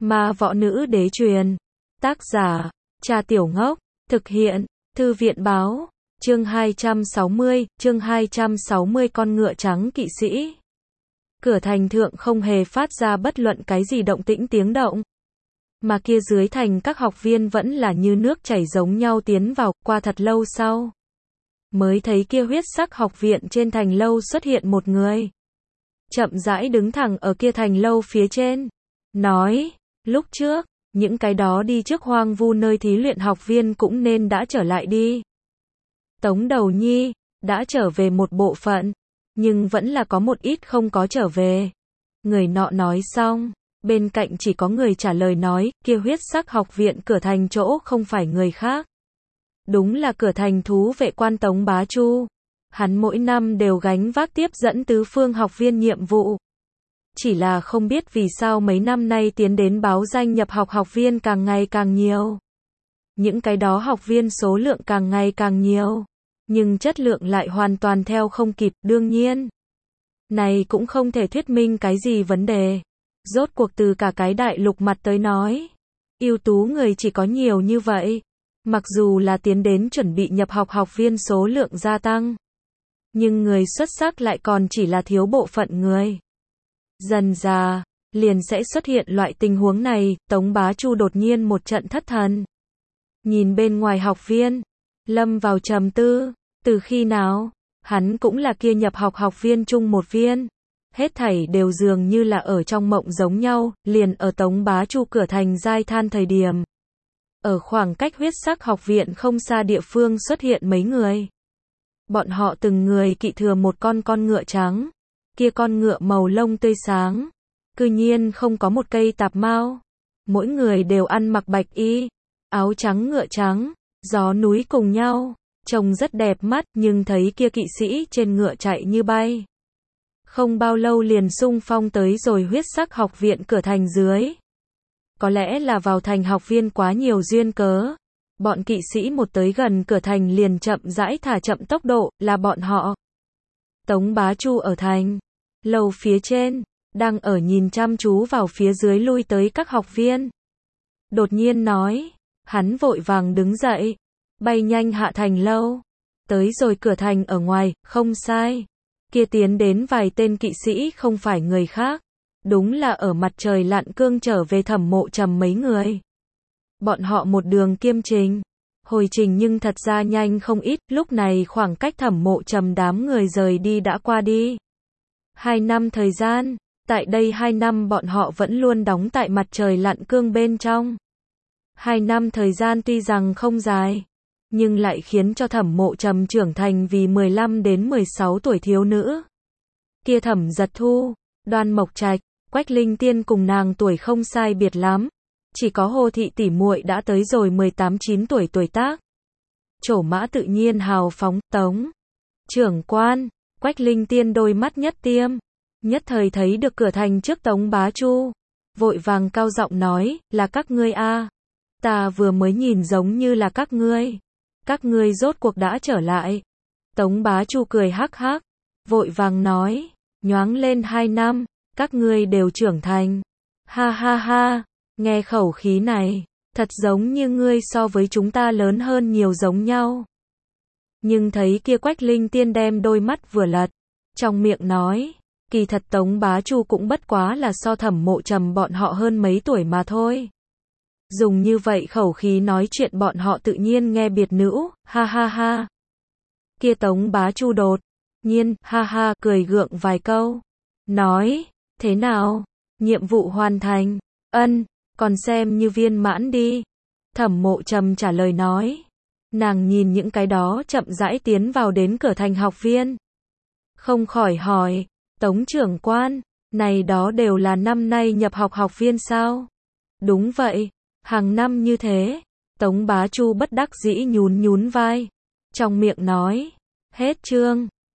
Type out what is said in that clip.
Ma Võ Nữ Đế truyền. Tác giả, Cha Tiểu Ngốc. Thực hiện, Thư viện Báo. Chương 260 con ngựa trắng kỵ sĩ. Cửa thành thượng không hề phát ra bất luận cái gì động tĩnh tiếng động. Mà kia dưới thành các học viên vẫn là như nước chảy giống nhau tiến vào, qua thật lâu sau. Mới thấy kia huyết sắc học viện trên thành lâu xuất hiện một người. Chậm rãi đứng thẳng ở kia thành lâu phía trên. Nói, lúc trước, những cái đó đi trước hoang vu nơi thí luyện học viên cũng nên đã trở lại đi. Tống Đầu Nhi, đã trở về một bộ phận, nhưng vẫn là có một ít không có trở về. Người nọ nói xong, bên cạnh chỉ có người trả lời nói, kia huyết sắc học viện cửa thành chỗ không phải người khác. Đúng là cửa thành thú vệ quan Tống Bá Chu. Hắn mỗi năm đều gánh vác tiếp dẫn tứ phương học viên nhiệm vụ. Chỉ là không biết vì sao mấy năm nay tiến đến báo danh nhập học học viên càng ngày càng nhiều. Những cái đó học viên số lượng càng ngày càng nhiều, nhưng chất lượng lại hoàn toàn theo không kịp, đương nhiên. Này cũng không thể thuyết minh cái gì vấn đề. Rốt cuộc từ cả cái đại lục mặt tới nói, ưu tú người chỉ có nhiều như vậy. Mặc dù là tiến đến chuẩn bị nhập học học viên số lượng gia tăng, nhưng người xuất sắc lại còn chỉ là thiếu bộ phận người. Dần dà, liền sẽ xuất hiện loại tình huống này, Tống Bá Chu đột nhiên một trận thất thần. Nhìn bên ngoài học viên, lâm vào trầm tư, từ khi nào, hắn cũng là kia nhập học học viên chung một viên. Hết thảy đều dường như là ở trong mộng giống nhau, liền ở Tống Bá Chu cửa thành giai than thời điểm. Ở khoảng cách huyết sắc học viện không xa địa phương xuất hiện mấy người. Bọn họ từng người kỵ thừa một con ngựa trắng. Kia con ngựa màu lông tươi sáng, cư nhiên không có một cây tạp mao. Mỗi người đều ăn mặc bạch y, áo trắng ngựa trắng, gió núi cùng nhau, trông rất đẹp mắt, nhưng thấy kia kỵ sĩ trên ngựa chạy như bay. Không bao lâu liền xung phong tới rồi huyết sắc học viện cửa thành dưới. Có lẽ là vào thành học viên quá nhiều duyên cớ. Bọn kỵ sĩ một tới gần cửa thành liền chậm rãi thả chậm tốc độ, là bọn họ. Tống Bá Chu ở thành lầu phía trên, đang ở nhìn chăm chú vào phía dưới lui tới các học viên. Đột nhiên nói, hắn vội vàng đứng dậy, bay nhanh hạ thành lâu. Tới rồi cửa thành ở ngoài, không sai. Kia tiến đến vài tên kỵ sĩ không phải người khác. Đúng là ở mặt trời lặn cương trở về Thẩm Mộ Trầm mấy người. Bọn họ một đường kiêm trình. Hồi trình nhưng thật ra nhanh không ít, lúc này khoảng cách Thẩm Mộ Trầm đám người rời đi đã qua đi. 2 năm thời gian, tại đây 2 năm bọn họ vẫn luôn đóng tại mặt trời lặn cương bên trong. 2 năm thời gian tuy rằng không dài, nhưng lại khiến cho Thẩm Mộ Trầm trưởng thành vì 15 đến 16 tuổi thiếu nữ. Kia Thẩm Giật Thu, Đoan Mộc Trạch, Quách Linh Tiên cùng nàng tuổi không sai biệt lắm. Chỉ có Hồ Thị tỷ muội đã tới rồi 18-9 tuổi tuổi tác. Trổ mã tự nhiên hào phóng, Tống trưởng quan, Quách Linh Tiên đôi mắt nhất tiêm, nhất thời thấy được cửa thành trước Tống Bá Chu, vội vàng cao giọng nói, là các ngươi a? Ta vừa mới nhìn giống như là các ngươi rốt cuộc đã trở lại. Tống Bá Chu cười hắc hắc, vội vàng nói, nhoáng lên 2 năm, các ngươi đều trưởng thành. Ha ha ha, nghe khẩu khí này, thật giống như ngươi so với chúng ta lớn hơn nhiều giống nhau. Nhưng thấy kia Quách Linh Tiên đem đôi mắt vừa lật, trong miệng nói, kỳ thật Tống Bá Chu cũng bất quá là so Thẩm Mộ Trầm bọn họ hơn mấy tuổi mà thôi. Dùng như vậy khẩu khí nói chuyện bọn họ tự nhiên nghe biệt nữ, ha ha ha. Kia Tống Bá Chu đột nhiên, ha ha, cười gượng vài câu. Nói, thế nào? Nhiệm vụ hoàn thành, ân, còn xem như viên mãn đi. Thẩm Mộ Trầm trả lời nói. Nàng nhìn những cái đó chậm rãi tiến vào đến cửa thành học viên. Không khỏi hỏi, Tống trưởng quan, này đó đều là năm nay nhập học học viên sao? Đúng vậy, hàng năm như thế. Tống Bá Chu bất đắc dĩ nhún nhún vai. Trong miệng nói, hết chương.